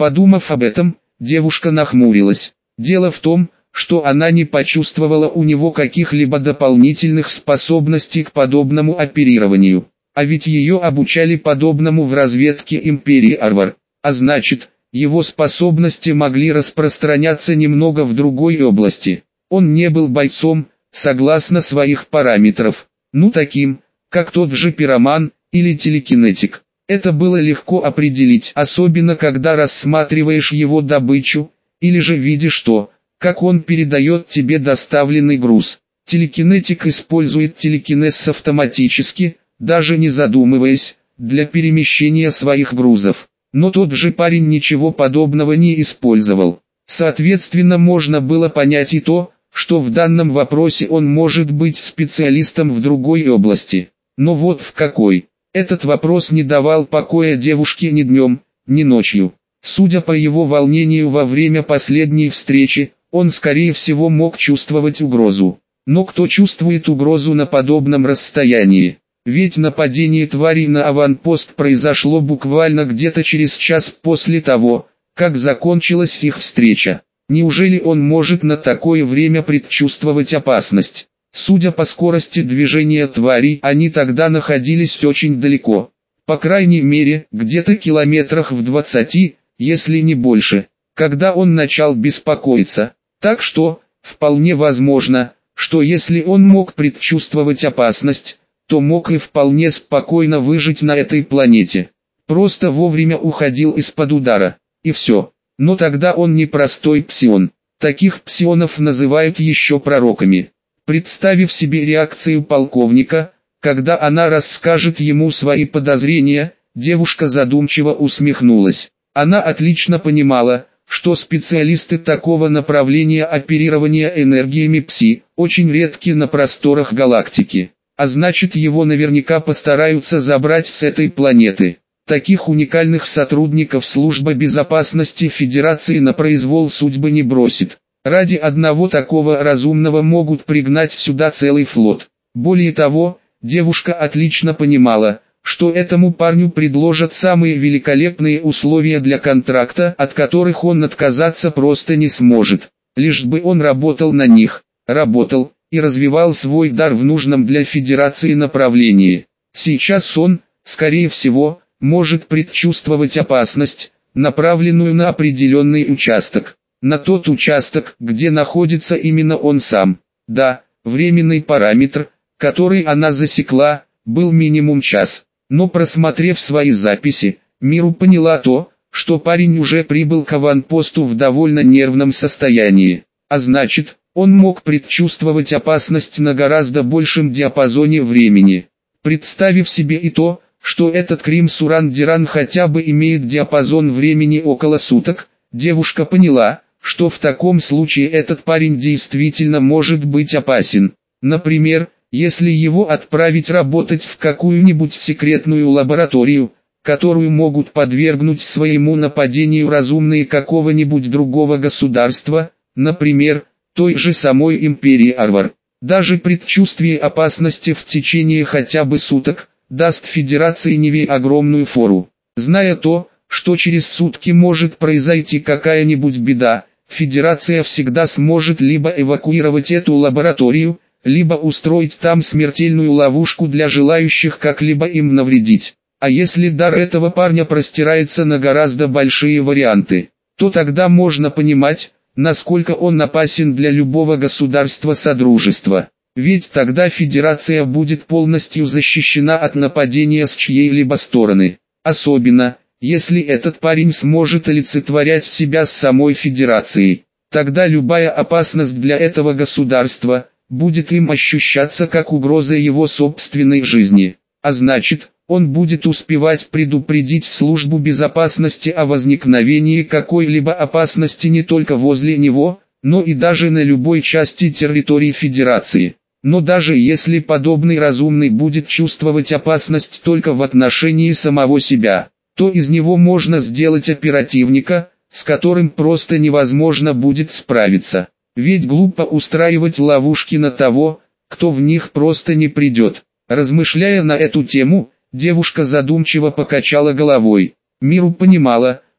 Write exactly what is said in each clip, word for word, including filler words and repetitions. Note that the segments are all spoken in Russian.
Подумав об этом, девушка нахмурилась. Дело в том, что она не почувствовала у него каких-либо дополнительных способностей к подобному оперированию. А ведь ее обучали подобному в разведке империи Арвар. А значит, его способности могли распространяться немного в другой области. Он не был бойцом, согласно своих параметров, ну таким, как тот же пироман или телекинетик. Это было легко определить, особенно когда рассматриваешь его добычу, или же видишь то, как он передает тебе доставленный груз. Телекинетик использует телекинез автоматически, даже не задумываясь, для перемещения своих грузов. Но тот же парень ничего подобного не использовал. Соответственно, можно было понять и то, что в данном вопросе он может быть специалистом в другой области. Но вот в какой? Этот вопрос не давал покоя девушке ни днем, ни ночью. Судя по его волнению во время последней встречи, он скорее всего мог чувствовать угрозу. Но кто чувствует угрозу на подобном расстоянии? Ведь нападение тварей на аванпост произошло буквально где-то через час после того, как закончилась их встреча. Неужели он может на такое время предчувствовать опасность? Судя по скорости движения тварей, они тогда находились очень далеко. По крайней мере, где-то километрах в двадцати, если не больше, когда он начал беспокоиться. Так что, вполне возможно, что если он мог предчувствовать опасность, то мог и вполне спокойно выжить на этой планете. Просто вовремя уходил из-под удара, и все. Но тогда он не простой псион. Таких псионов называют еще пророками. Представив себе реакцию полковника, когда она расскажет ему свои подозрения, девушка задумчиво усмехнулась. Она отлично понимала, что специалисты такого направления оперирования энергиями Пси очень редки на просторах галактики. А значит, его наверняка постараются забрать с этой планеты. Таких уникальных сотрудников Служба безопасности Федерации на произвол судьбы не бросит. Ради одного такого разумного могут пригнать сюда целый флот. Более того, девушка отлично понимала, что этому парню предложат самые великолепные условия для контракта, от которых он отказаться просто не сможет. Лишь бы он работал на них, работал и развивал свой дар в нужном для Федерации направлении. Сейчас он, скорее всего, может предчувствовать опасность, направленную на определенный участок. На тот участок, где находится именно он сам. Да, временный параметр, который она засекла, был минимум час. Но просмотрев свои записи, Миру поняла то, что парень уже прибыл к аванпосту в довольно нервном состоянии. А значит, он мог предчувствовать опасность на гораздо большем диапазоне времени. Представив себе и то, что этот Крим Суран-Диран хотя бы имеет диапазон времени около суток, девушка поняла, что в таком случае этот парень действительно может быть опасен. Например, если его отправить работать в какую-нибудь секретную лабораторию, которую могут подвергнуть своему нападению разумные какого-нибудь другого государства, например, той же самой империи Арвар. Даже предчувствие опасности в течение хотя бы суток даст Федерации Ниве огромную фору. Зная то, что через сутки может произойти какая-нибудь беда, Федерация всегда сможет либо эвакуировать эту лабораторию, либо устроить там смертельную ловушку для желающих как-либо им навредить. А если дар этого парня простирается на гораздо большие варианты, то тогда можно понимать, насколько он опасен для любого государства Содружества. Ведь тогда Федерация будет полностью защищена от нападения с чьей-либо стороны. Особенно, если этот парень сможет олицетворять себя с самой Федерацией. Тогда любая опасность для этого государства будет им ощущаться как угроза его собственной жизни. А значит, он будет успевать предупредить Службу безопасности о возникновении какой-либо опасности не только возле него, но и даже на любой части территории Федерации. Но даже если подобный разумный будет чувствовать опасность только в отношении самого себя, то из него можно сделать оперативника, с которым просто невозможно будет справиться. Ведь глупо устраивать ловушки на того, кто в них просто не придет. Размышляя на эту тему, девушка задумчиво покачала головой. Миру понимала,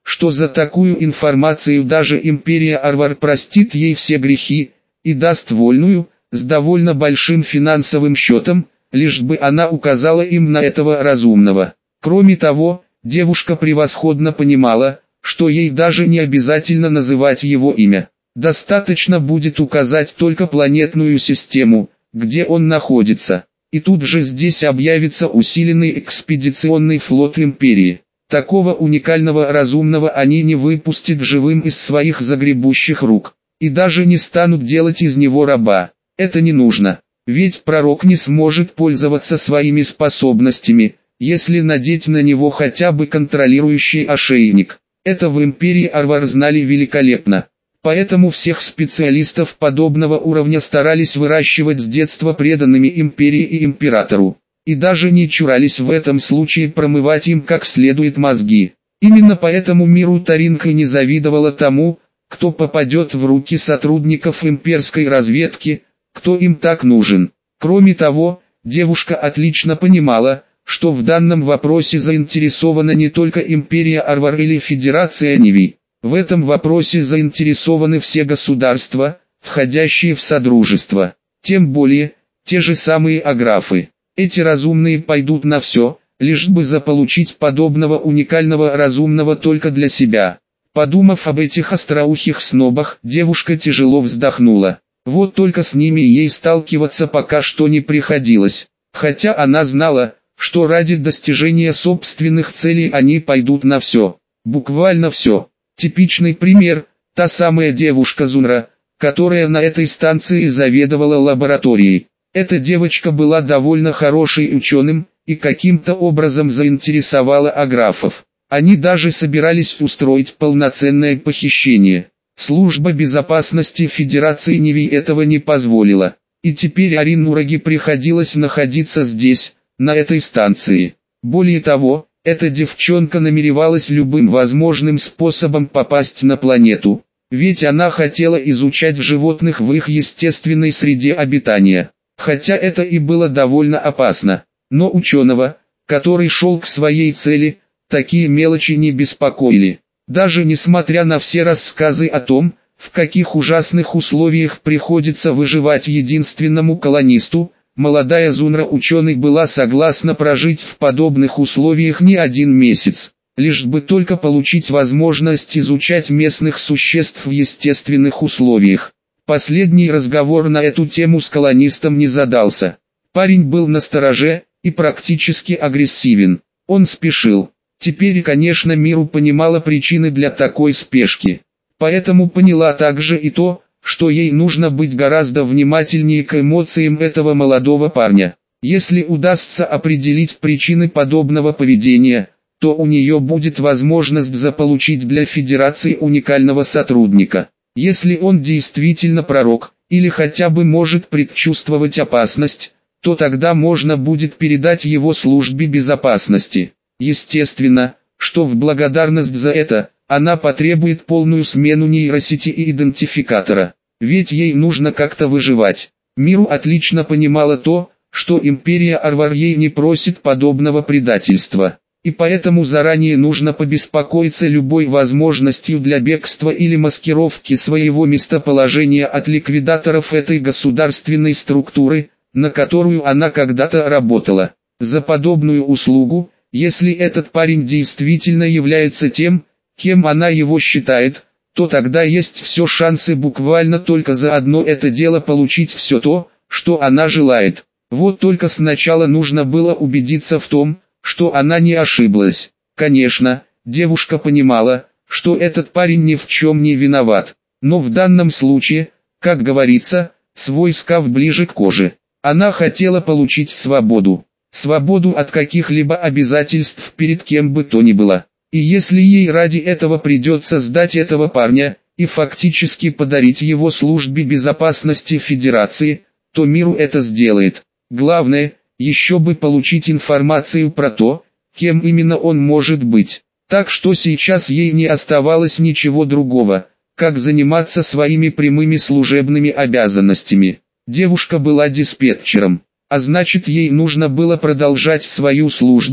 что за такую информацию даже империя Арвар простит ей все грехи и даст вольную, с довольно большим финансовым счетом, лишь бы она указала им на этого разумного. Кроме того, девушка превосходно понимала, что ей даже не обязательно называть его имя. Достаточно будет указать только планетную систему, где он находится. И тут же здесь объявится усиленный экспедиционный флот империи. Такого уникального разумного они не выпустят живым из своих загребущих рук. И даже не станут делать из него раба. Это не нужно. Ведь пророк не сможет пользоваться своими способностями, если надеть на него хотя бы контролирующий ошейник. Это в империи Арвар знали великолепно. Поэтому всех специалистов подобного уровня старались выращивать с детства преданными империи и императору. И даже не чурались в этом случае промывать им как следует мозги. Именно поэтому Миру Таринка не завидовала тому, кто попадет в руки сотрудников имперской разведки, кто им так нужен. Кроме того, девушка отлично понимала, что в данном вопросе заинтересована не только империя Арвар или Федерация Нивий. В этом вопросе заинтересованы все государства, входящие в Содружество. Тем более, те же самые аграфы. Эти разумные пойдут на все, лишь бы заполучить подобного уникального разумного только для себя. Подумав об этих остроухих снобах, девушка тяжело вздохнула. Вот только с ними ей сталкиваться пока что не приходилось. Хотя она знала, что ради достижения собственных целей они пойдут на все. Буквально все. Типичный пример – та самая девушка Зунра, которая на этой станции заведовала лабораторией. Эта девочка была довольно хорошей ученым и каким-то образом заинтересовала аграфов. Они даже собирались устроить полноценное похищение. Служба безопасности Федерации Нивий этого не позволила. И теперь Арин Нураги приходилось находиться здесь, на этой станции. Более того, эта девчонка намеревалась любым возможным способом попасть на планету. Ведь она хотела изучать животных в их естественной среде обитания. Хотя это и было довольно опасно. Но ученого, который шел к своей цели, такие мелочи не беспокоили. Даже несмотря на все рассказы о том, в каких ужасных условиях приходится выживать единственному колонисту, молодая Зунра ученый была согласна прожить в подобных условиях не один месяц, лишь бы только получить возможность изучать местных существ в естественных условиях. Последний разговор на эту тему с колонистом не задался. Парень был настороже и практически агрессивен. Он спешил. Теперь, конечно, Миру понимала причины для такой спешки. Поэтому поняла также и то, что ей нужно быть гораздо внимательнее к эмоциям этого молодого парня. Если удастся определить причины подобного поведения, то у нее будет возможность заполучить для Федерации уникального сотрудника. Если он действительно пророк, или хотя бы может предчувствовать опасность, то тогда можно будет передать его службе безопасности. Естественно, что в благодарность за это, она потребует полную смену нейросети и идентификатора. Ведь ей нужно как-то выживать. Миру отлично понимала то, что империя Арвар ей не просит подобного предательства. И поэтому заранее нужно побеспокоиться любой возможностью для бегства или маскировки своего местоположения от ликвидаторов этой государственной структуры, на которую она когда-то работала. За подобную услугу, если этот парень действительно является тем, кем она его считает, то тогда есть все шансы буквально только за одно это дело получить все то, что она желает. Вот только сначала нужно было убедиться в том, что она не ошиблась. Конечно, девушка понимала, что этот парень ни в чем не виноват. Но в данном случае, как говорится, свой скаф ближе к коже. Она хотела получить свободу. Свободу от каких-либо обязательств перед кем бы то ни было. И если ей ради этого придется сдать этого парня, и фактически подарить его службе безопасности Федерации, то Миру это сделает. Главное, еще бы получить информацию про то, кем именно он может быть. Так что сейчас ей не оставалось ничего другого, как заниматься своими прямыми служебными обязанностями. Девушка была диспетчером, а значит ей нужно было продолжать свою службу,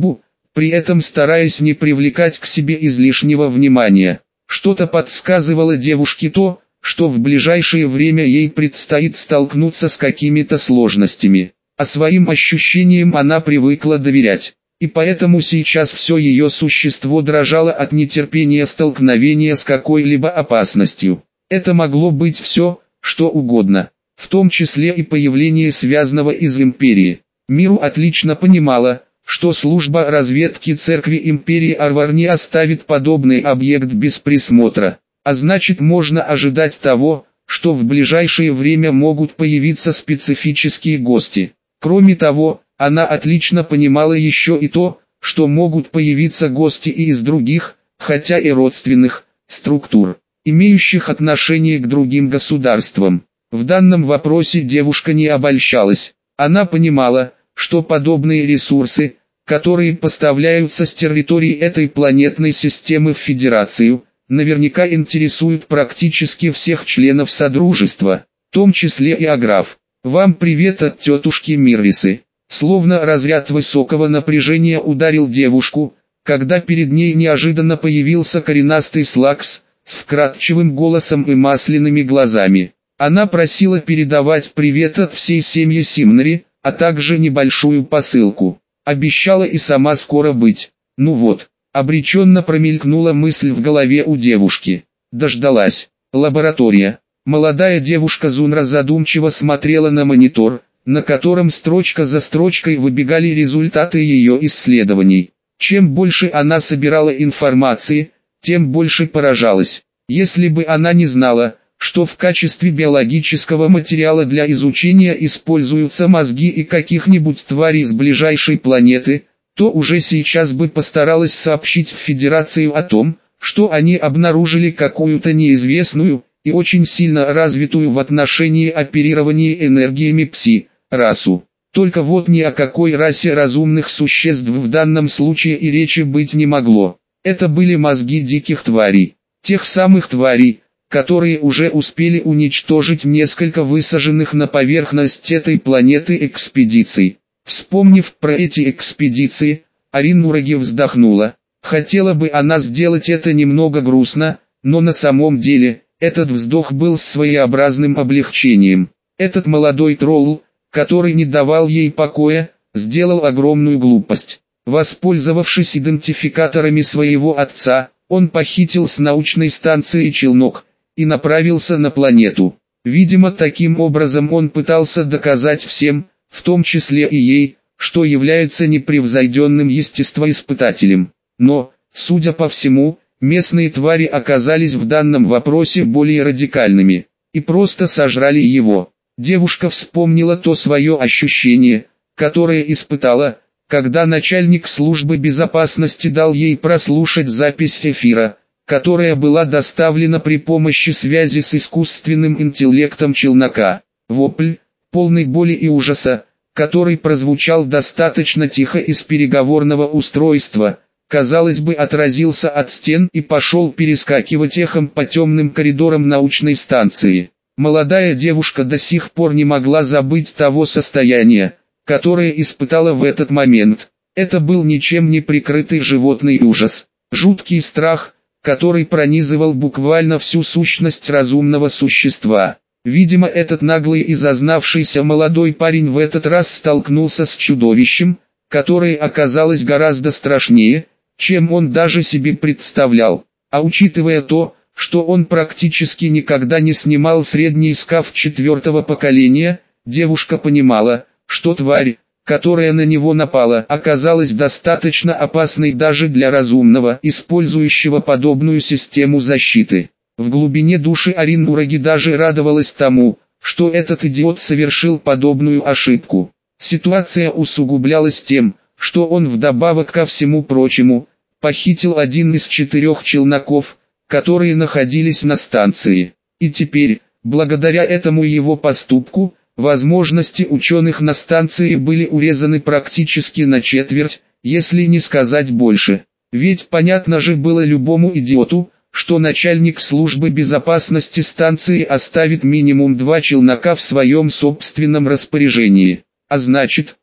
при этом стараясь не привлекать к себе излишнего внимания. Что-то подсказывало девушке то, что в ближайшее время ей предстоит столкнуться с какими-то сложностями. А своим ощущениям она привыкла доверять, и поэтому сейчас все ее существо дрожало от нетерпения столкновения с какой-либо опасностью. Это могло быть все, что угодно, в том числе и появление связанного из империи. Миру отлично понимала, что служба разведки церкви империи Арвар не оставит подобный объект без присмотра, а значит можно ожидать того, что в ближайшее время могут появиться специфические гости. Кроме того, она отлично понимала еще и то, что могут появиться гости и из других, хотя и родственных, структур, имеющих отношение к другим государствам. В данном вопросе девушка не обольщалась. Она понимала, что подобные ресурсы, которые поставляются с территории этой планетной системы в Федерацию, наверняка интересуют практически всех членов Содружества, в том числе и Аграф. «Вам привет от тетушки Миррисы». Словно разряд высокого напряжения ударил девушку, когда перед ней неожиданно появился коренастый Слакс, с вкрадчивым голосом и масляными глазами. Она просила передавать привет от всей семьи Симнери, а также небольшую посылку. Обещала и сама скоро быть. Ну вот, обреченно промелькнула мысль в голове у девушки. Дождалась. Лаборатория. Молодая девушка Зунра задумчиво смотрела на монитор, на котором строчка за строчкой выбегали результаты ее исследований. Чем больше она собирала информации, тем больше поражалась. Если бы она не знала, что в качестве биологического материала для изучения используются мозги и каких-нибудь тварей с ближайшей планеты, то уже сейчас бы постаралась сообщить в Федерацию о том, что они обнаружили какую-то неизвестную и очень сильно развитую в отношении оперирования энергиями пси, расу. Только вот ни о какой расе разумных существ в данном случае и речи быть не могло. Это были мозги диких тварей. Тех самых тварей, которые уже успели уничтожить несколько высаженных на поверхность этой планеты экспедиций. Вспомнив про эти экспедиции, Арин Нураги вздохнула. Хотела бы она сделать это немного грустно, но на самом деле, этот вздох был с своеобразным облегчением. Этот молодой тролл, который не давал ей покоя, сделал огромную глупость. Воспользовавшись идентификаторами своего отца, он похитил с научной станции челнок и направился на планету. Видимо, таким образом он пытался доказать всем, в том числе и ей, что является непревзойденным естествоиспытателем. Но, судя по всему, местные твари оказались в данном вопросе более радикальными и просто сожрали его. Девушка вспомнила то свое ощущение, которое испытала, когда начальник службы безопасности дал ей прослушать запись эфира, которая была доставлена при помощи связи с искусственным интеллектом челнока. Вопль, полный боли и ужаса, который прозвучал достаточно тихо из переговорного устройства, казалось бы, отразился от стен и пошел перескакивать эхом по темным коридорам научной станции. Молодая девушка до сих пор не могла забыть того состояния, которое испытала в этот момент. Это был ничем не прикрытый животный ужас, жуткий страх, который пронизывал буквально всю сущность разумного существа. Видимо, этот наглый и зазнавшийся молодой парень в этот раз столкнулся с чудовищем, которое оказалось гораздо страшнее, чем он даже себе представлял. А учитывая то, что он практически никогда не снимал средний скаф четвертого поколения, девушка понимала, что тварь, которая на него напала, оказалась достаточно опасной даже для разумного, использующего подобную систему защиты. В глубине души Арин Нураги даже радовалась тому, что этот идиот совершил подобную ошибку. Ситуация усугублялась тем, что он вдобавок ко всему прочему, похитил один из четырех челноков, которые находились на станции. И теперь, благодаря этому его поступку, возможности ученых на станции были урезаны практически на четверть, если не сказать больше. Ведь понятно же было любому идиоту, что начальник службы безопасности станции оставит минимум два челнока в своем собственном распоряжении. А значит,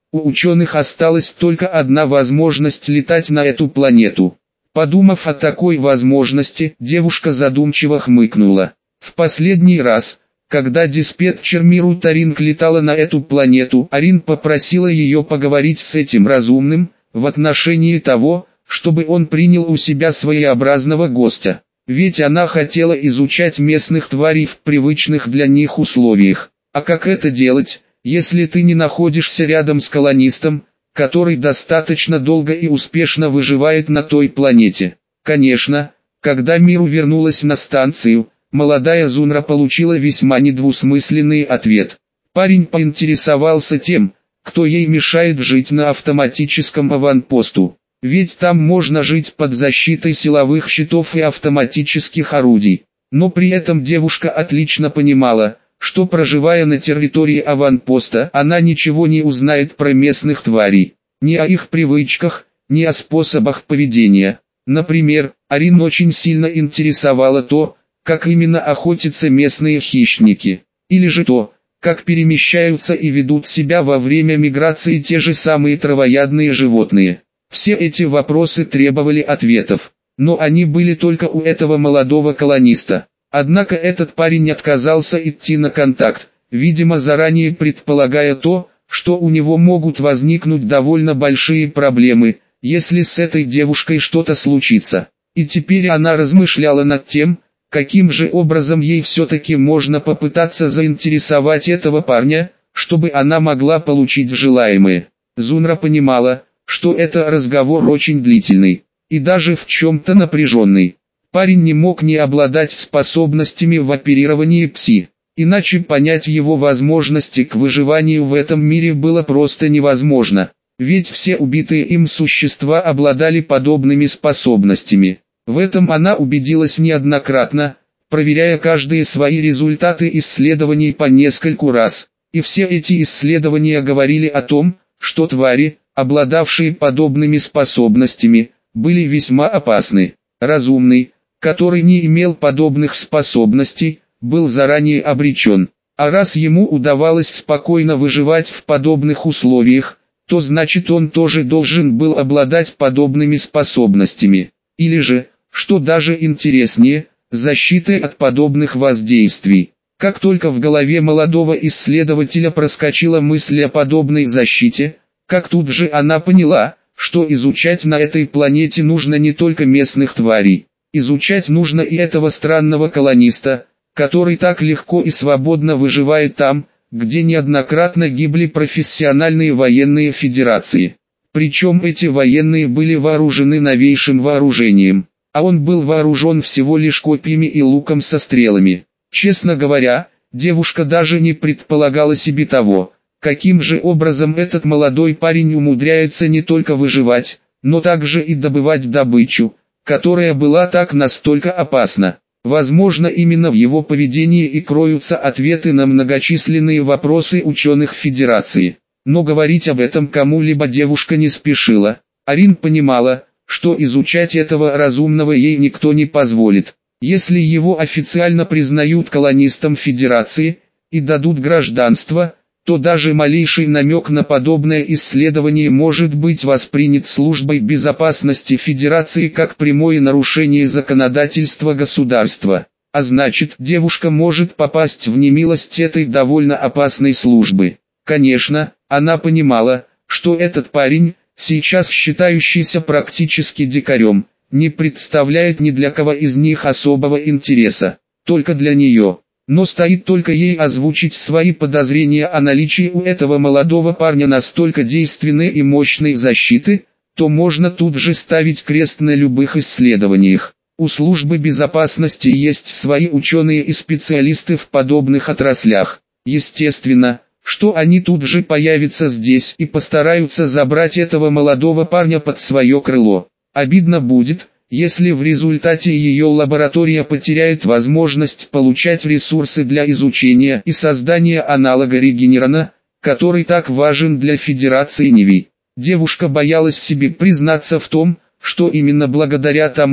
У ученых осталась только одна возможность летать на эту планету. Подумав о такой возможности, девушка задумчиво хмыкнула. В последний раз, когда диспетчер Миру Таринг летала на эту планету, Арин попросила ее поговорить с этим разумным, в отношении того, чтобы он принял у себя своеобразного гостя. Ведь она хотела изучать местных тварей в привычных для них условиях. А как это делать, если ты не находишься рядом с колонистом, который достаточно долго и успешно выживает на той планете? Конечно, когда Миру вернулась на станцию, молодая Зунра получила весьма недвусмысленный ответ. Парень поинтересовался тем, кто ей мешает жить на автоматическом аванпосту. Ведь там можно жить под защитой силовых щитов и автоматических орудий. Но при этом девушка отлично понимала, что проживая на территории аванпоста, она ничего не узнает про местных тварей. Ни о их привычках, ни о способах поведения. Например, Арин очень сильно интересовало то, как именно охотятся местные хищники. Или же то, как перемещаются и ведут себя во время миграции те же самые травоядные животные. Все эти вопросы требовали ответов, но они были только у этого молодого колониста. Однако этот парень отказался идти на контакт, видимо заранее предполагая то, что у него могут возникнуть довольно большие проблемы, если с этой девушкой что-то случится. И теперь она размышляла над тем, каким же образом ей все-таки можно попытаться заинтересовать этого парня, чтобы она могла получить желаемое. Зунра понимала, что это разговор очень длительный, и даже в чем-то напряженный. Парень не мог не обладать способностями в оперировании пси, иначе понять его возможности к выживанию в этом мире было просто невозможно, ведь все убитые им существа обладали подобными способностями. В этом она убедилась неоднократно, проверяя каждые свои результаты исследований по нескольку раз, и все эти исследования говорили о том, что твари, обладавшие подобными способностями, были весьма опасны. Разумный, который не имел подобных способностей, был заранее обречен. А раз ему удавалось спокойно выживать в подобных условиях, то значит он тоже должен был обладать подобными способностями. Или же, что даже интереснее, защитой от подобных воздействий. Как только в голове молодого исследователя проскочила мысль о подобной защите, как тут же она поняла, что изучать на этой планете нужно не только местных тварей. Изучать нужно и этого странного колониста, который так легко и свободно выживает там, где неоднократно гибли профессиональные военные федерации. Причем эти военные были вооружены новейшим вооружением, а он был вооружен всего лишь копьями и луком со стрелами. Честно говоря, девушка даже не предполагала себе того, каким же образом этот молодой парень умудряется не только выживать, но также и добывать добычу, которая была так настолько опасна. Возможно, именно в его поведении и кроются ответы на многочисленные вопросы ученых Федерации. Но говорить об этом кому-либо девушка не спешила. Арин понимала, что изучать этого разумного ей никто не позволит. Если его официально признают колонистом Федерации и дадут гражданство, то даже малейший намек на подобное исследование может быть воспринят службой безопасности Федерации как прямое нарушение законодательства государства. А значит, девушка может попасть в немилость этой довольно опасной службы. Конечно, она понимала, что этот парень, сейчас считающийся практически дикарем, не представляет ни для кого из них особого интереса, только для нее. Но стоит только ей озвучить свои подозрения о наличии у этого молодого парня настолько действенной и мощной защиты, то можно тут же ставить крест на любых исследованиях. У службы безопасности есть свои ученые и специалисты в подобных отраслях. Естественно, что они тут же появятся здесь и постараются забрать этого молодого парня под свое крыло. Обидно будет, если в результате ее лаборатория потеряет возможность получать ресурсы для изучения и создания аналога регенерана, который так важен для Федерации Ниви. Девушка боялась себе признаться в том, что именно благодаря тому,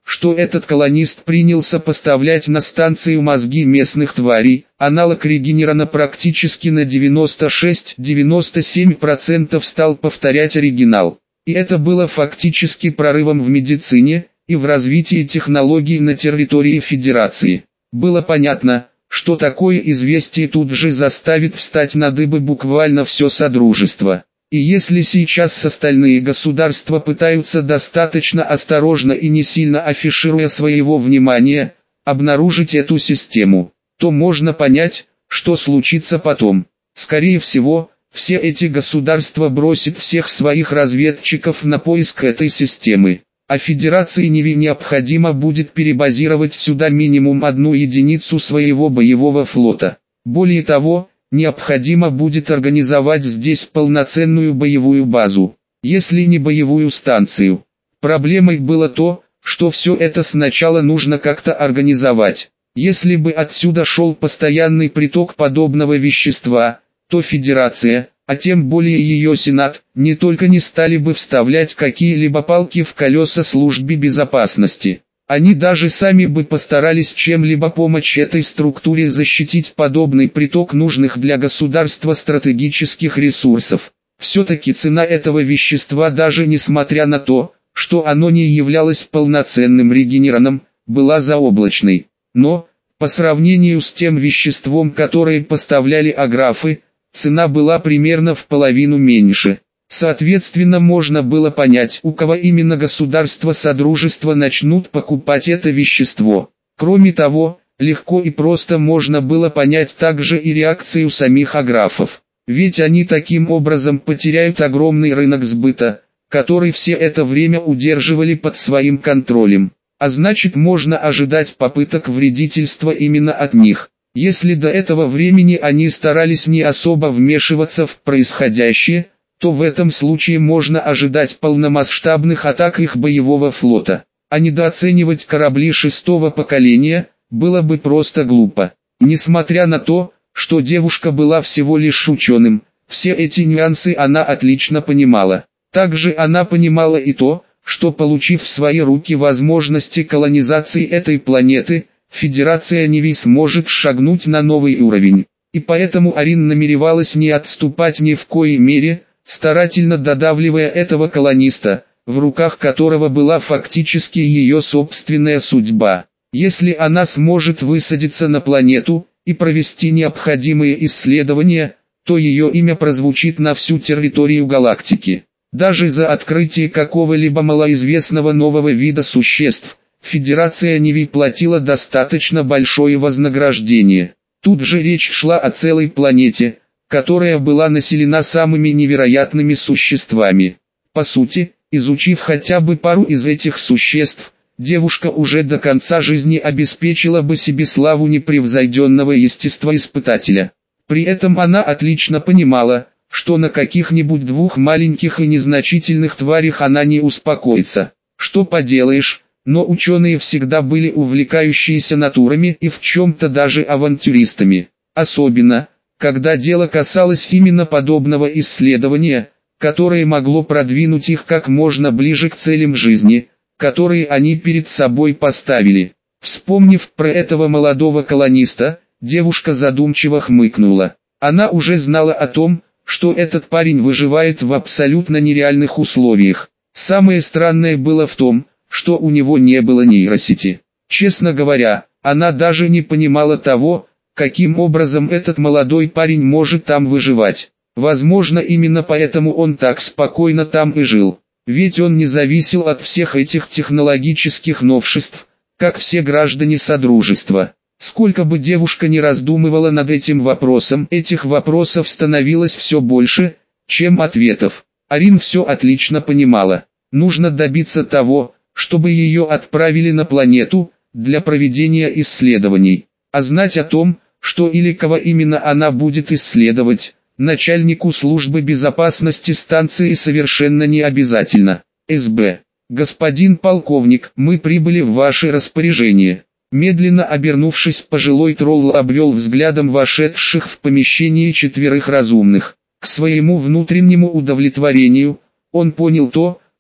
что этот колонист принялся поставлять на станцию мозги местных тварей, аналог Регенерона практически на девяносто шесть — девяносто семь процентов стал повторять оригинал. И это было фактически прорывом в медицине и в развитии технологий на территории Федерации. Было понятно, что такое известие тут же заставит встать на дыбы буквально все Содружество. И если сейчас остальные государства пытаются достаточно осторожно и не сильно афишируя своего внимания, обнаружить эту систему, то можно понять, что случится потом. Скорее всего, все эти государства бросят всех своих разведчиков на поиск этой системы. А Федерации Неви необходимо будет перебазировать сюда минимум одну единицу своего боевого флота. Более того, необходимо будет организовать здесь полноценную боевую базу, если не боевую станцию. Проблемой было то, что все это сначала нужно как-то организовать. Если бы отсюда шел постоянный приток подобного вещества, то Федерация, а тем более ее Сенат, не только не стали бы вставлять какие-либо палки в колеса службе безопасности. Они даже сами бы постарались чем-либо помочь этой структуре защитить подобный приток нужных для государства стратегических ресурсов. Все-таки цена этого вещества, даже несмотря на то, что оно не являлось полноценным регенероном, была заоблачной. Но, по сравнению с тем веществом, которое поставляли аграфы, цена была примерно в половину меньше. Соответственно, можно было понять, у кого именно государства Содружества начнут покупать это вещество. Кроме того, легко и просто можно было понять также и реакцию самих аграфов. Ведь они таким образом потеряют огромный рынок сбыта, который все это время удерживали под своим контролем. А значит, можно ожидать попыток вредительства именно от них. Если до этого времени они старались не особо вмешиваться в происходящее, то в этом случае можно ожидать полномасштабных атак их боевого флота. А недооценивать корабли шестого поколения было бы просто глупо. Несмотря на то, что девушка была всего лишь ученым, все эти нюансы она отлично понимала. Также она понимала и то, что, получив в свои руки возможности колонизации этой планеты, Федерация Неви сможет шагнуть на новый уровень. И поэтому Арин намеревалась не отступать ни в коей мере, старательно додавливая этого колониста, в руках которого была фактически ее собственная судьба. Если она сможет высадиться на планету и провести необходимые исследования, то ее имя прозвучит на всю территорию галактики. Даже за открытие какого-либо малоизвестного нового вида существ, Федерация Неви платила достаточно большое вознаграждение. Тут же речь шла о целой планете, которая была населена самыми невероятными существами. По сути, изучив хотя бы пару из этих существ, девушка уже до конца жизни обеспечила бы себе славу непревзойденного естествоиспытателя. При этом она отлично понимала, что на каких-нибудь двух маленьких и незначительных тварях она не успокоится. Что поделаешь, но ученые всегда были увлекающиеся натурами и в чем-то даже авантюристами. Особенно, когда дело касалось именно подобного исследования, которое могло продвинуть их как можно ближе к целям жизни, которые они перед собой поставили. Вспомнив про этого молодого колониста, девушка задумчиво хмыкнула. Она уже знала о том, что этот парень выживает в абсолютно нереальных условиях. Самое странное было в том, что у него не было нейросети. Честно говоря, она даже не понимала того, каким образом этот молодой парень может там выживать. Возможно, именно поэтому он так спокойно там и жил. Ведь он не зависел от всех этих технологических новшеств, как все граждане Содружества. Сколько бы девушка ни раздумывала над этим вопросом, этих вопросов становилось все больше, чем ответов. Арин все отлично понимала. Нужно добиться того, чтобы ее отправили на планету, для проведения исследований. А знать о том, что или кого именно она будет исследовать, начальнику службы безопасности станции совершенно не обязательно. СБ. Господин полковник, мы прибыли в ваше распоряжение. Медленно обернувшись, пожилой тролл обвел взглядом вошедших в помещение четверых разумных. К своему внутреннему удовлетворению, он понял то,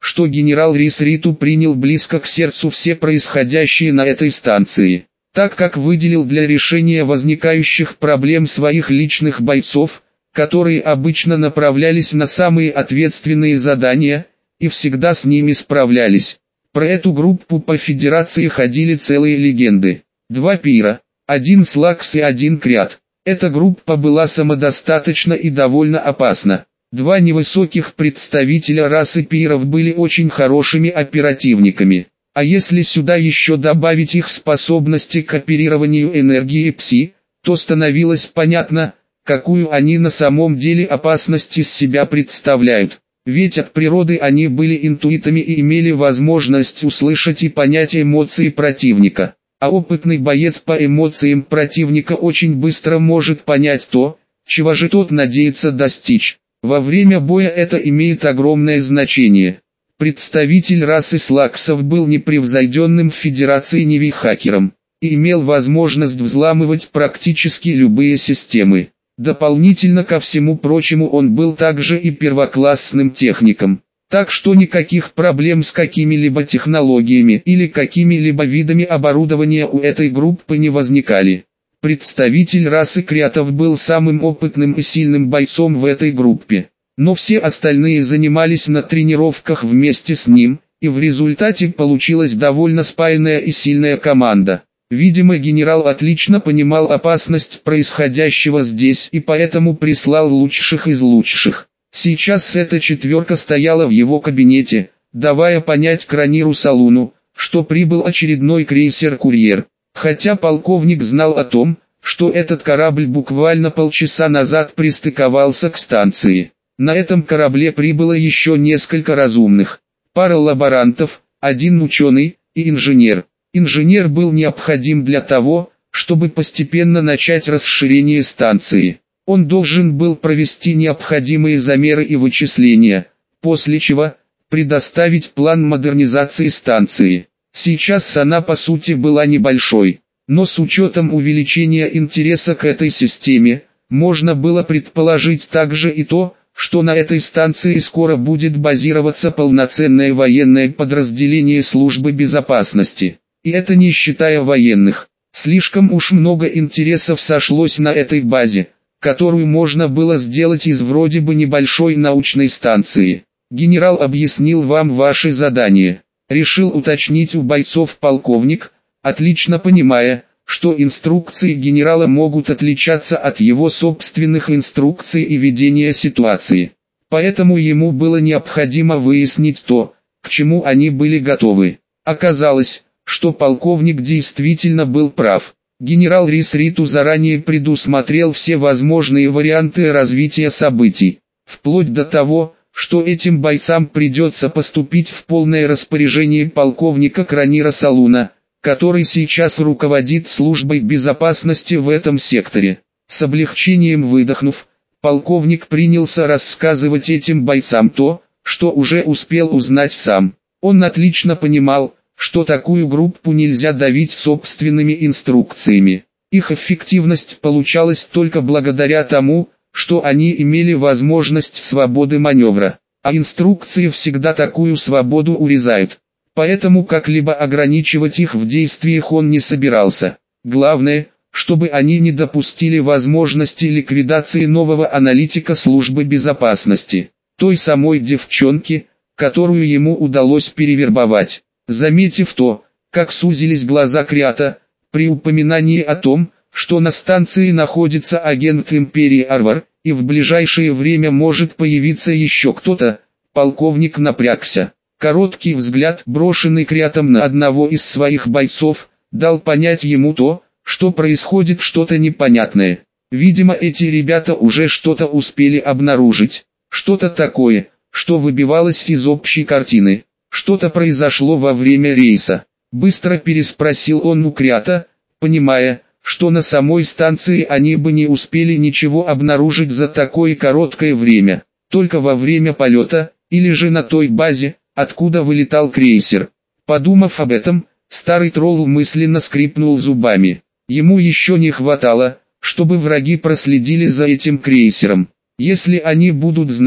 что генерал Рис Риту принял близко к сердцу все происходящее на этой станции, так как выделил для решения возникающих проблем своих личных бойцов, которые обычно направлялись на самые ответственные задания, и всегда с ними справлялись. Про эту группу по Федерации ходили целые легенды. Два пира, один слакс и один крят. Эта группа была самодостаточна и довольно опасна. Два невысоких представителя расы пиров были очень хорошими оперативниками. А если сюда еще добавить их способности к оперированию энергии пси, то становилось понятно, какую они на самом деле опасность из себя представляют. Ведь от природы они были интуитами и имели возможность услышать и понять эмоции противника. А опытный боец по эмоциям противника очень быстро может понять то, чего же тот надеется достичь. Во время боя это имеет огромное значение. Представитель расы слаксов был непревзойденным в Федерации Неви-хакером и имел возможность взламывать практически любые системы. Дополнительно ко всему прочему он был также и первоклассным техником. Так что никаких проблем с какими-либо технологиями или какими-либо видами оборудования у этой группы не возникали. Представитель расы крятов был самым опытным и сильным бойцом в этой группе. Но все остальные занимались на тренировках вместе с ним, и в результате получилась довольно спаянная и сильная команда. Видимо, генерал отлично понимал опасность происходящего здесь и поэтому прислал лучших из лучших. Сейчас эта четверка стояла в его кабинете, давая понять Краниру Салуну, что прибыл очередной крейсер-курьер. Хотя полковник знал о том, что этот корабль буквально полчаса назад пристыковался к станции. На этом корабле прибыло еще несколько разумных, пара лаборантов, один ученый и инженер. Инженер был необходим для того, чтобы постепенно начать расширение станции. Он должен был провести необходимые замеры и вычисления, после чего предоставить план модернизации станции. Сейчас она по сути была небольшой, но с учетом увеличения интереса к этой системе, можно было предположить также и то, что на этой станции скоро будет базироваться полноценное военное подразделение службы безопасности. И это не считая военных. Слишком уж много интересов сошлось на этой базе, которую можно было сделать из вроде бы небольшой научной станции. Генерал объяснил вам ваши задания. Решил уточнить у бойцов полковник, отлично понимая, что инструкции генерала могут отличаться от его собственных инструкций и ведения ситуации. Поэтому ему было необходимо выяснить то, к чему они были готовы. Оказалось, что полковник действительно был прав. Генерал Рис Риту заранее предусмотрел все возможные варианты развития событий, вплоть до того, что этим бойцам придется поступить в полное распоряжение полковника Кранира Салуна, который сейчас руководит службой безопасности в этом секторе. С облегчением выдохнув, полковник принялся рассказывать этим бойцам то, что уже успел узнать сам. Он отлично понимал, что такую группу нельзя давить собственными инструкциями. Их эффективность получалась только благодаря тому, что они имели возможность свободы маневра, а инструкции всегда такую свободу урезают. Поэтому как-либо ограничивать их в действиях он не собирался. Главное, чтобы они не допустили возможности ликвидации нового аналитика службы безопасности, той самой девчонки, которую ему удалось перевербовать. Заметив то, как сузились глаза Крята, при упоминании о том, что на станции находится агент Империи Арвар, и в ближайшее время может появиться еще кто-то, полковник напрягся. Короткий взгляд, брошенный Крятом на одного из своих бойцов, дал понять ему то, что происходит что-то непонятное. Видимо, эти ребята уже что-то успели обнаружить, что-то такое, что выбивалось из общей картины. Что-то произошло во время рейса. Быстро переспросил он у Крята, понимая, что на самой станции они бы не успели ничего обнаружить за такое короткое время. Только во время полета, или же на той базе, откуда вылетал крейсер. Подумав об этом, старый тролл мысленно скрипнул зубами. Ему еще не хватало, чтобы враги проследили за этим крейсером. Если они будут знать,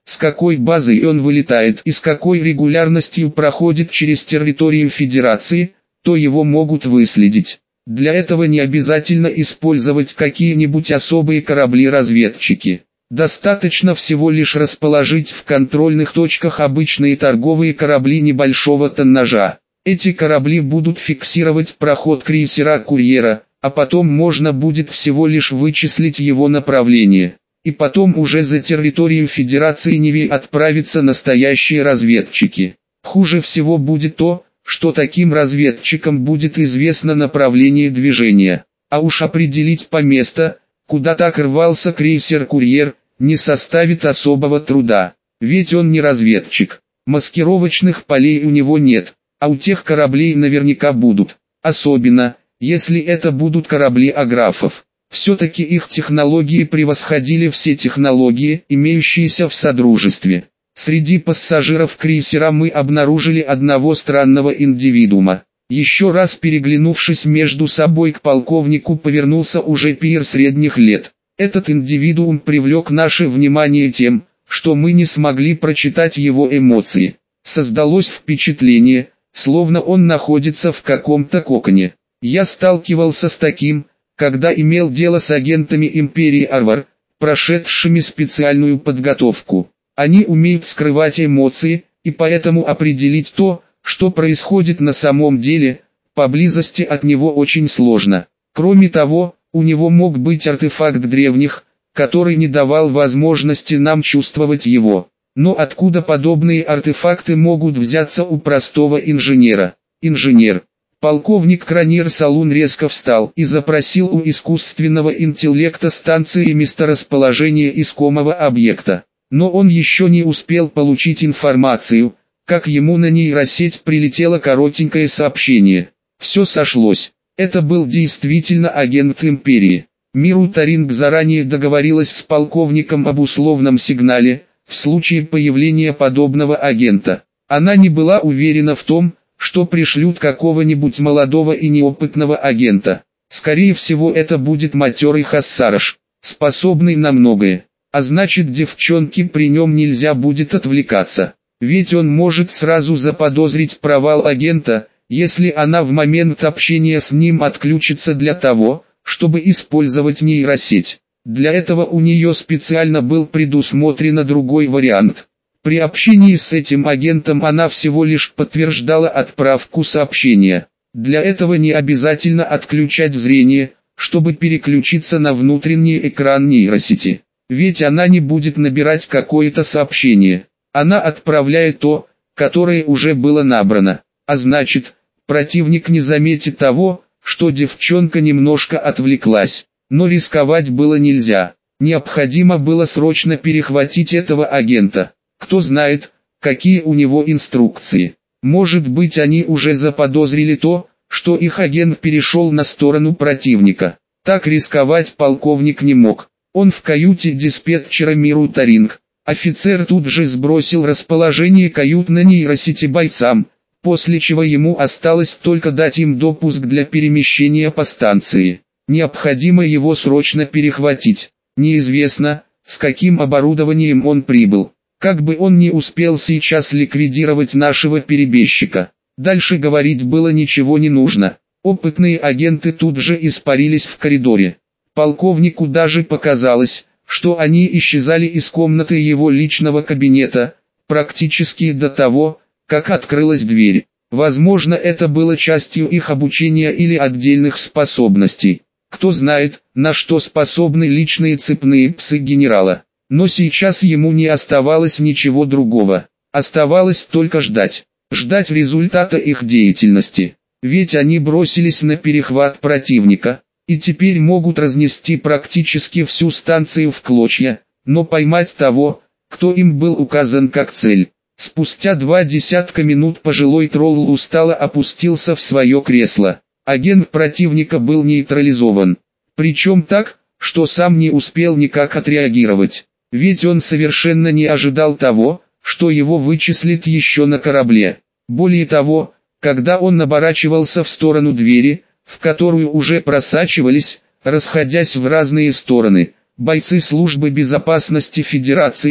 с какой базой он вылетает и с какой регулярностью проходит через территорию Федерации, то его могут выследить. Для этого не обязательно использовать какие-нибудь особые корабли-разведчики. Достаточно всего лишь расположить в контрольных точках обычные торговые корабли небольшого тоннажа. Эти корабли будут фиксировать проход крейсера-курьера, а потом можно будет всего лишь вычислить его направление. И потом уже за территорию Федерации Неви отправятся настоящие разведчики. Хуже всего будет то, что таким разведчикам будет известно направление движения. А уж определить по месту, куда так рвался крейсер-курьер, не составит особого труда. Ведь он не разведчик. Маскировочных полей у него нет, а у тех кораблей наверняка будут. Особенно, если это будут корабли аграфов. Все-таки их технологии превосходили все технологии, имеющиеся в Содружестве. Среди пассажиров крейсера мы обнаружили одного странного индивидуума. Еще раз переглянувшись между собой, к полковнику повернулся уже пир средних лет. Этот индивидуум привлек наше внимание тем, что мы не смогли прочитать его эмоции. Создалось впечатление, словно он находится в каком-то коконе. Я сталкивался с таким, когда имел дело с агентами Империи Арвар, прошедшими специальную подготовку. Они умеют скрывать эмоции, и поэтому определить то, что происходит на самом деле, поблизости от него очень сложно. Кроме того, у него мог быть артефакт древних, который не давал возможности нам чувствовать его. Но откуда подобные артефакты могут взяться у простого инженера? Инженер. Полковник Кранир Салун резко встал и запросил у искусственного интеллекта станции месторасположение искомого объекта. Но он еще не успел получить информацию, как ему на нейросеть прилетело коротенькое сообщение. Все сошлось. Это был действительно агент Империи. Миру Таринг заранее договорилась с полковником об условном сигнале, в случае появления подобного агента. Она не была уверена в том, что пришлют какого-нибудь молодого и неопытного агента. Скорее всего, это будет матерый хассараш, способный на многое. А значит, девчонке при нем нельзя будет отвлекаться. Ведь он может сразу заподозрить провал агента, если она в момент общения с ним отключится для того, чтобы использовать нейросеть. Для этого у нее специально был предусмотрен другой вариант. При общении с этим агентом она всего лишь подтверждала отправку сообщения. Для этого не обязательно отключать зрение, чтобы переключиться на внутренний экран нейросети. Ведь она не будет набирать какое-то сообщение. Она отправляет то, которое уже было набрано. А значит, противник не заметит того, что девчонка немножко отвлеклась. Но рисковать было нельзя. Необходимо было срочно перехватить этого агента. Кто знает, какие у него инструкции. Может быть, они уже заподозрили то, что их агент перешел на сторону противника. Так рисковать полковник не мог. Он в каюте диспетчера Миру Таринг. Офицер тут же сбросил расположение кают на нейросети бойцам, после чего ему осталось только дать им допуск для перемещения по станции. Необходимо его срочно перехватить. Неизвестно, с каким оборудованием он прибыл. Как бы он не успел сейчас ликвидировать нашего перебежчика. Дальше говорить было ничего не нужно. Опытные агенты тут же испарились в коридоре. Полковнику даже показалось, что они исчезали из комнаты его личного кабинета, практически до того, как открылась дверь. Возможно, это было частью их обучения или отдельных способностей. Кто знает, на что способны личные цепные псы генерала. Но сейчас ему не оставалось ничего другого. Оставалось только ждать. Ждать результата их деятельности. Ведь они бросились на перехват противника, и теперь могут разнести практически всю станцию в клочья, но поймать того, кто им был указан как цель. Спустя два десятка минут пожилой тролл устало опустился в свое кресло. Агент противника был нейтрализован. Причем так, что сам не успел никак отреагировать. Ведь он совершенно не ожидал того, что его вычислят еще на корабле. Более того, когда он оборачивался в сторону двери, в которую уже просачивались, расходясь в разные стороны, бойцы службы безопасности Федерации,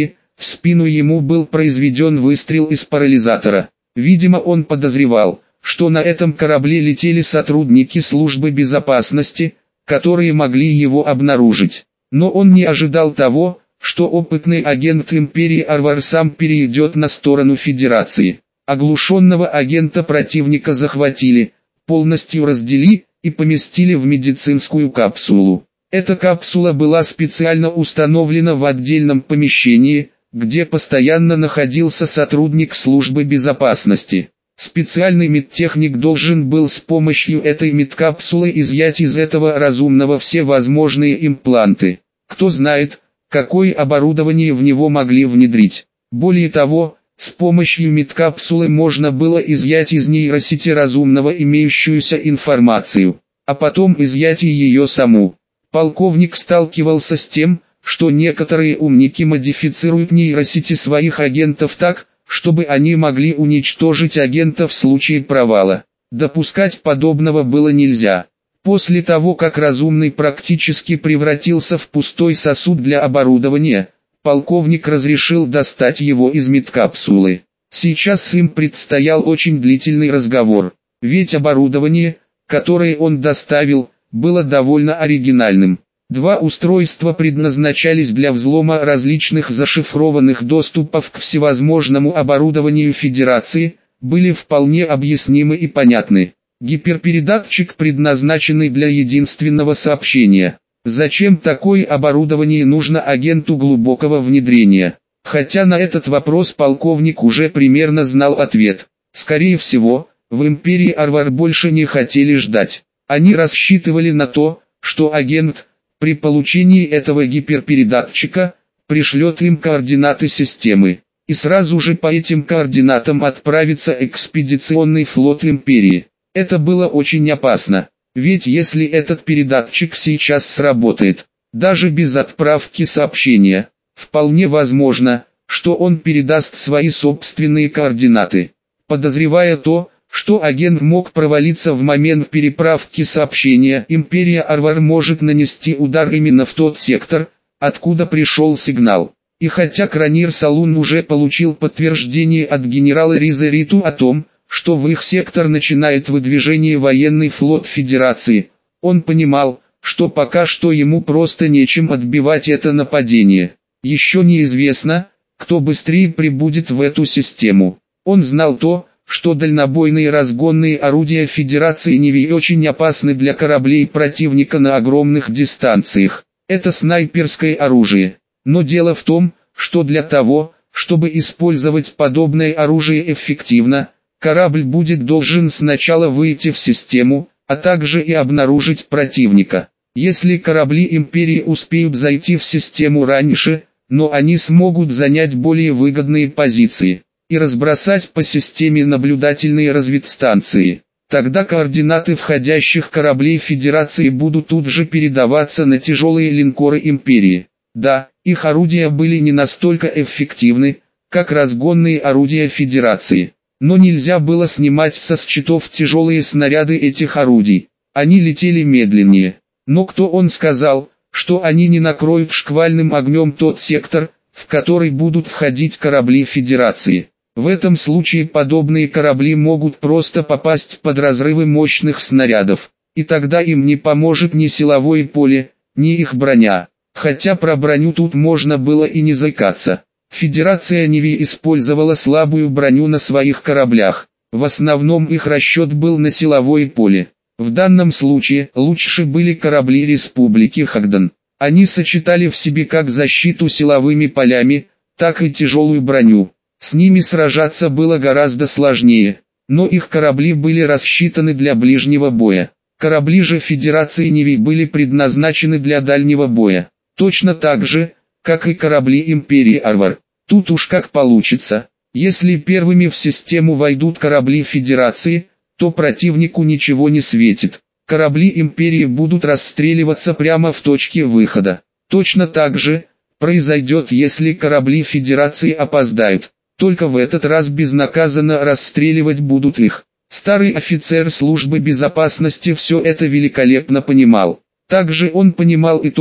В спину ему был произведен выстрел из парализатора. Видимо, он подозревал, что на этом корабле летели сотрудники службы безопасности, которые могли его обнаружить. Но он не ожидал того, что опытный агент Империи Арвар сам перейдет на сторону Федерации. Оглушенного агента противника захватили, полностью разделили и поместили в медицинскую капсулу. Эта капсула была специально установлена в отдельном помещении, где постоянно находился сотрудник службы безопасности. Специальный медтехник должен был с помощью этой медкапсулы изъять из этого разумного все возможные импланты. Кто знает, какое оборудование в него могли внедрить. Более того, с помощью медкапсулы можно было изъять из нейросети разумного имеющуюся информацию, а потом изъять и ее саму. Полковник сталкивался с тем, что некоторые умники модифицируют нейросети своих агентов так, чтобы они могли уничтожить агента в случае провала. Допускать подобного было нельзя. После того, как разумный практически превратился в пустой сосуд для оборудования, полковник разрешил достать его из медкапсулы. Сейчас им предстоял очень длительный разговор, ведь оборудование, которое он доставил, было довольно оригинальным. Два устройства предназначались для взлома различных зашифрованных доступов к всевозможному оборудованию Федерации, были вполне объяснимы и понятны. Гиперпередатчик, предназначенный для единственного сообщения. Зачем такое оборудование нужно агенту глубокого внедрения? Хотя на этот вопрос полковник уже примерно знал ответ. Скорее всего, в Империи Арвар больше не хотели ждать. Они рассчитывали на то, что агент, при получении этого гиперпередатчика, пришлет им координаты системы, и сразу же по этим координатам отправится экспедиционный флот Империи. Это было очень опасно, ведь если этот передатчик сейчас сработает, даже без отправки сообщения, вполне возможно, что он передаст свои собственные координаты. Подозревая то, что агент мог провалиться в момент переправки сообщения, Империя Арвар может нанести удар именно в тот сектор, откуда пришел сигнал. И хотя Кранир Салун уже получил подтверждение от генерала Риза Риту о том, что в их сектор начинает выдвижение военный флот Федерации, он понимал, что пока что ему просто нечем отбивать это нападение. Еще неизвестно, кто быстрее прибудет в эту систему. Он знал то, что дальнобойные разгонные орудия Федерации Неви очень опасны для кораблей противника на огромных дистанциях. Это снайперское оружие. Но дело в том, что для того, чтобы использовать подобное оружие эффективно, корабль будет должен сначала выйти в систему, а также и обнаружить противника. Если корабли Империи успеют зайти в систему раньше, но они смогут занять более выгодные позиции и разбросать по системе наблюдательные разведстанции. Тогда координаты входящих кораблей Федерации будут тут же передаваться на тяжелые линкоры Империи. Да, их орудия были не настолько эффективны, как разгонные орудия Федерации. Но нельзя было снимать со счетов тяжелые снаряды этих орудий. Они летели медленнее. Но кто он сказал, что они не накроют шквальным огнем тот сектор, в который будут входить корабли Федерации? В этом случае подобные корабли могут просто попасть под разрывы мощных снарядов, и тогда им не поможет ни силовое поле, ни их броня. Хотя про броню тут можно было и не заикаться. Федерация Неви использовала слабую броню на своих кораблях. В основном их расчет был на силовое поле. В данном случае лучше были корабли Республики Хагдан. Они сочетали в себе как защиту силовыми полями, так и тяжелую броню. С ними сражаться было гораздо сложнее, но их корабли были рассчитаны для ближнего боя. Корабли же Федерации Неви были предназначены для дальнего боя. Точно так же, как и корабли Империи Арвар. Тут уж как получится. Если первыми в систему войдут корабли Федерации, то противнику ничего не светит. Корабли Империи будут расстреливаться прямо в точке выхода. Точно так же произойдет, если корабли Федерации опоздают. Только в этот раз безнаказанно расстреливать будут их. Старый офицер службы безопасности все это великолепно понимал. Также он понимал и то,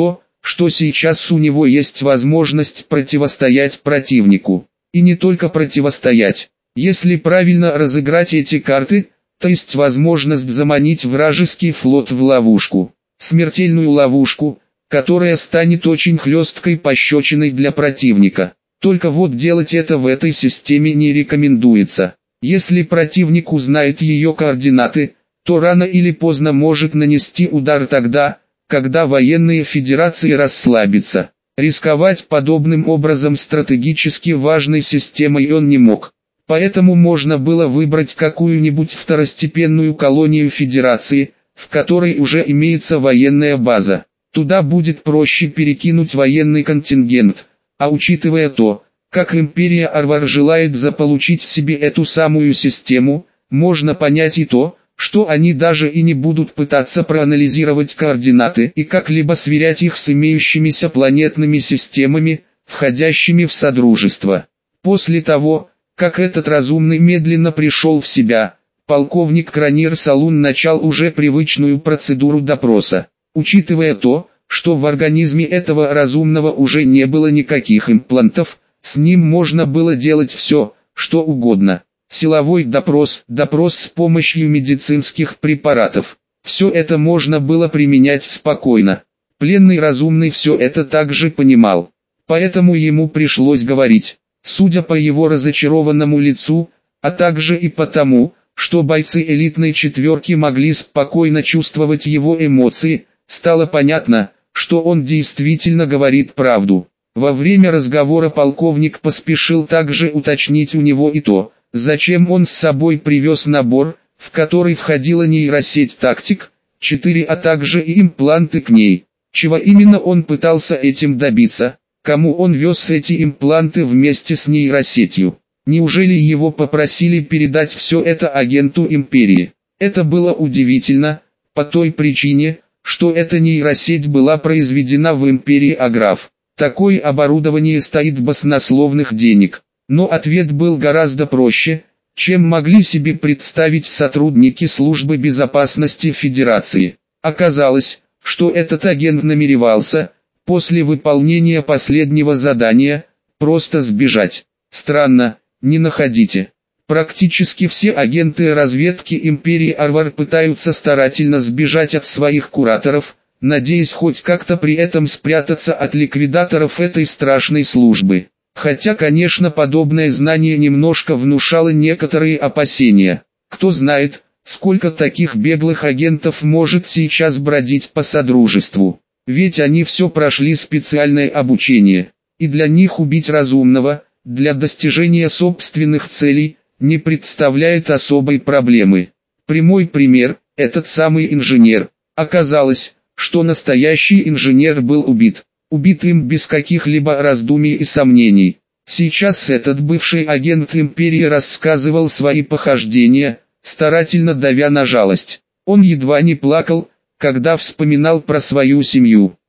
что сейчас у него есть возможность противостоять противнику. И не только противостоять. Если правильно разыграть эти карты, то есть возможность заманить вражеский флот в ловушку. Смертельную ловушку, которая станет очень хлесткой пощечиной для противника. Только вот делать это в этой системе не рекомендуется. Если противник узнает ее координаты, то рано или поздно может нанести удар тогда, когда военные федерации расслабятся. Рисковать подобным образом стратегически важной системой он не мог. Поэтому можно было выбрать какую-нибудь второстепенную колонию федерации, в которой уже имеется военная база. Туда будет проще перекинуть военный контингент, а учитывая то, как империя Арвар желает заполучить себе эту самую систему, можно понять и то, что они даже и не будут пытаться проанализировать координаты и как-либо сверять их с имеющимися планетными системами, входящими в Содружество. После того, как этот разумный медленно пришел в себя, полковник Кранир Салун начал уже привычную процедуру допроса. Учитывая то, что в организме этого разумного уже не было никаких имплантов, с ним можно было делать все, что угодно. Силовой допрос, допрос с помощью медицинских препаратов. Все это можно было применять спокойно. Пленный разумный все это также понимал. Поэтому ему пришлось говорить. Судя по его разочарованному лицу, а также и потому, что бойцы элитной четверки могли спокойно чувствовать его эмоции, стало понятно, что он действительно говорит правду. Во время разговора полковник поспешил также уточнить у него и то, зачем он с собой привез набор, в который входила нейросеть «Тактик» четыре, а также и импланты к ней. Чего именно он пытался этим добиться, кому он вез эти импланты вместе с нейросетью. Неужели его попросили передать все это агенту империи? Это было удивительно, по той причине, что эта нейросеть была произведена в империи Аграф. Такое оборудование стоит баснословных денег. Но ответ был гораздо проще, чем могли себе представить сотрудники службы безопасности Федерации. Оказалось, что этот агент намеревался, после выполнения последнего задания, просто сбежать. Странно, не находите? Практически все агенты разведки империи Арвар пытаются старательно сбежать от своих кураторов, надеясь хоть как-то при этом спрятаться от ликвидаторов этой страшной службы. Хотя, конечно, подобное знание немножко внушало некоторые опасения. Кто знает, сколько таких беглых агентов может сейчас бродить по Содружеству. Ведь они все прошли специальное обучение. И для них убить разумного, для достижения собственных целей, не представляет особой проблемы. Прямой пример – этот самый инженер. Оказалось, что настоящий инженер был убит. Убит им без каких-либо раздумий и сомнений. Сейчас этот бывший агент империи рассказывал свои похождения, старательно давя на жалость. Он едва не плакал, когда вспоминал про свою семью.